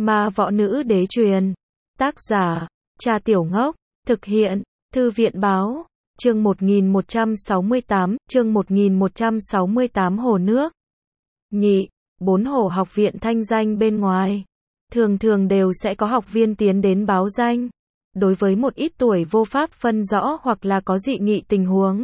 Ma Võ Nữ Đế truyền. Tác giả, Cha Tiểu Ngốc. Thực hiện, Thư viện Báo. Chương 1168, Hồ Nước. Nhị, 4 hồ học viện thanh danh bên ngoài. Thường thường đều sẽ có học viên tiến đến báo danh. Đối với một ít tuổi vô pháp phân rõ hoặc là có dị nghị tình huống.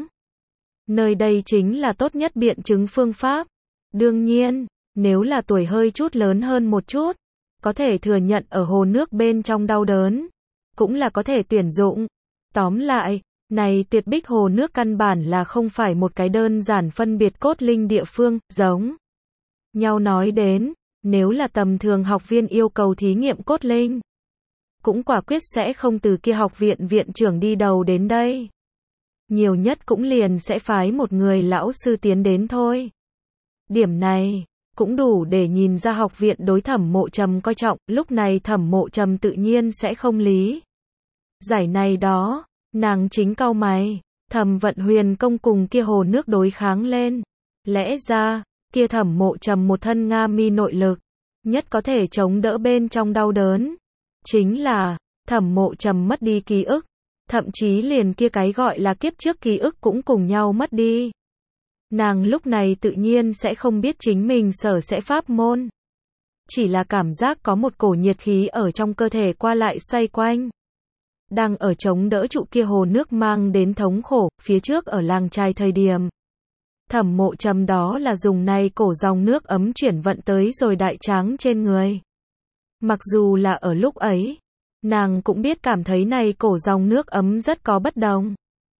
Nơi đây chính là tốt nhất biện chứng phương pháp. Đương nhiên, nếu là tuổi hơi chút lớn hơn một chút, có thể thừa nhận ở hồ nước bên trong đau đớn, cũng là có thể tuyển dụng. Tóm lại, này Tuyệt Bích hồ nước căn bản là không phải một cái đơn giản phân biệt cốt linh địa phương, giống nhau nói đến, nếu là tầm thường học viên yêu cầu thí nghiệm cốt linh, cũng quả quyết sẽ không từ kia học viện viện trưởng đi đầu đến đây. Nhiều nhất cũng liền sẽ phái một người lão sư tiến đến thôi. Điểm này cũng đủ để nhìn ra học viện đối Thẩm Mộ Trầm coi trọng, lúc này Thẩm Mộ Trầm tự nhiên sẽ không lý giải này đó, nàng chính cau mày, Thẩm Vận Huyền công cùng kia hồ nước đối kháng lên. Lẽ ra, kia Thẩm Mộ Trầm một thân Nga mi nội lực, nhất có thể chống đỡ bên trong đau đớn. Chính là, Thẩm Mộ Trầm mất đi ký ức, thậm chí liền kia cái gọi là kiếp trước ký ức cũng cùng nhau mất đi. Nàng lúc này tự nhiên sẽ không biết chính mình sở sẽ pháp môn. Chỉ là cảm giác có một cổ nhiệt khí ở trong cơ thể qua lại xoay quanh. Đang ở chống đỡ trụ kia hồ nước mang đến thống khổ, phía trước ở làng trai thời điểm. Thẩm Mộ Trầm đó là dùng này cổ dòng nước ấm chuyển vận tới rồi đại tráng trên người. Mặc dù là ở lúc ấy, nàng cũng biết cảm thấy này cổ dòng nước ấm rất có bất đồng.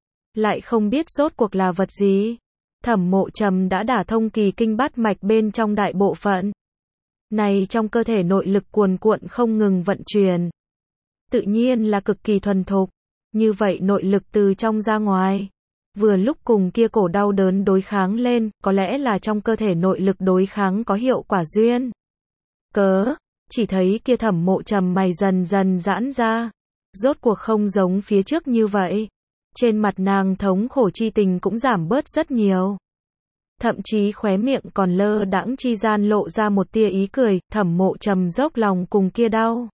Lại không biết rốt cuộc là vật gì. Thẩm Mộ Trầm đã đả thông kỳ kinh bát mạch bên trong đại bộ phận. Này trong cơ thể nội lực cuồn cuộn không ngừng vận chuyển. Tự nhiên là cực kỳ thuần thục. Như vậy nội lực từ trong ra ngoài. Vừa lúc cùng kia cổ đau đớn đối kháng lên, có lẽ là trong cơ thể nội lực đối kháng có hiệu quả duyên. Chỉ thấy kia Thẩm Mộ Trầm mày dần dần giãn ra. Rốt cuộc không giống phía trước như vậy. Trên mặt nàng thống khổ chi tình cũng giảm bớt rất nhiều. Thậm chí khóe miệng còn lơ đãng chi gian lộ ra một tia ý cười, Thẩm Mộ Trầm dốc lòng cùng kia đau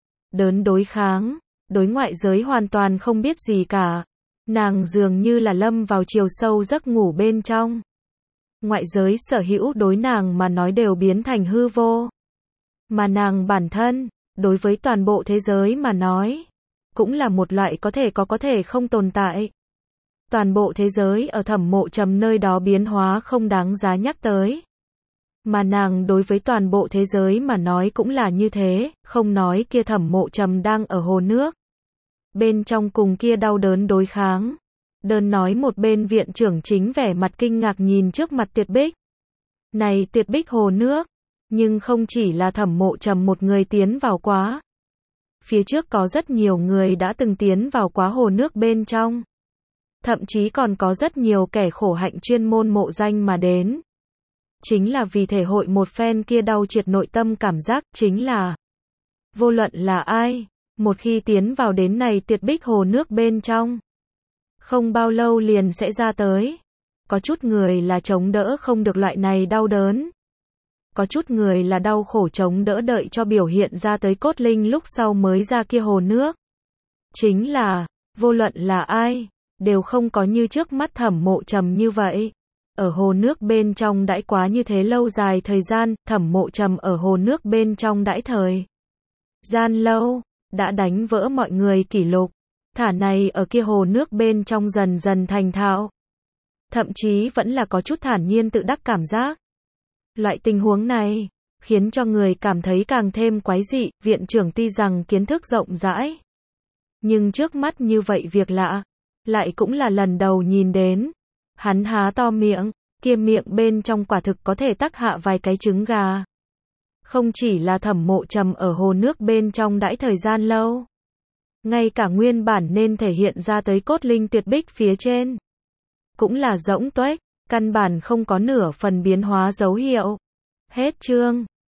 đớn đối kháng, đối ngoại giới hoàn toàn không biết gì cả. Nàng dường như là lâm vào chiều sâu giấc ngủ bên trong. Ngoại giới sở hữu đối nàng mà nói đều biến thành hư vô. Mà nàng bản thân, đối với toàn bộ thế giới mà nói, cũng là một loại có thể không tồn tại. Toàn bộ thế giới ở Thẩm Mộ Trầm nơi đó biến hóa không đáng giá nhắc tới. Mà nàng đối với toàn bộ thế giới mà nói cũng là như thế, không nói kia Thẩm Mộ Trầm đang ở hồ nước. Bên trong cùng kia đau đớn đối kháng. Đơn nói một bên viện trưởng chính vẻ mặt kinh ngạc nhìn trước mặt Tuyệt Bích. Này Tuyệt Bích hồ nước, nhưng không chỉ là Thẩm Mộ Trầm một người tiến vào quá. Phía trước có rất nhiều người đã từng tiến vào quá hồ nước bên trong. Thậm chí còn có rất nhiều kẻ khổ hạnh chuyên môn mộ danh mà đến. Chính là vì thể hội một phen kia đau triệt nội tâm cảm giác, chính là vô luận là ai, một khi tiến vào đến này Tuyệt Bích hồ nước bên trong, không bao lâu liền sẽ ra tới. Có chút người là chống đỡ không được loại này đau đớn. Có chút người là đau khổ chống đỡ đợi cho biểu hiện ra tới cốt linh lúc sau mới ra kia hồ nước. Chính là, vô luận là ai, đều không có như trước mắt Thẩm Mộ Trầm như vậy. Ở hồ nước bên trong đãi quá như thế lâu dài thời gian, Thẩm Mộ Trầm ở hồ nước bên trong đãi thời gian lâu, đã đánh vỡ mọi người kỷ lục. Thả này ở kia hồ nước bên trong dần dần thành thạo. Thậm chí vẫn là có chút thản nhiên tự đắc cảm giác. Loại tình huống này, khiến cho người cảm thấy càng thêm quái dị, viện trưởng tuy rằng kiến thức rộng rãi. Nhưng trước mắt như vậy việc lạ, lại cũng là lần đầu nhìn đến. Hắn há to miệng, kia miệng bên trong quả thực có thể tắc hạ vài cái trứng gà. Không chỉ là Thẩm Mộ Trầm ở hồ nước bên trong đãi thời gian lâu. Ngay cả nguyên bản nên thể hiện ra tới cốt linh Tuyệt Bích phía trên. Cũng là rỗng tuếch, căn bản không có nửa phần biến hóa dấu hiệu. Hết chương.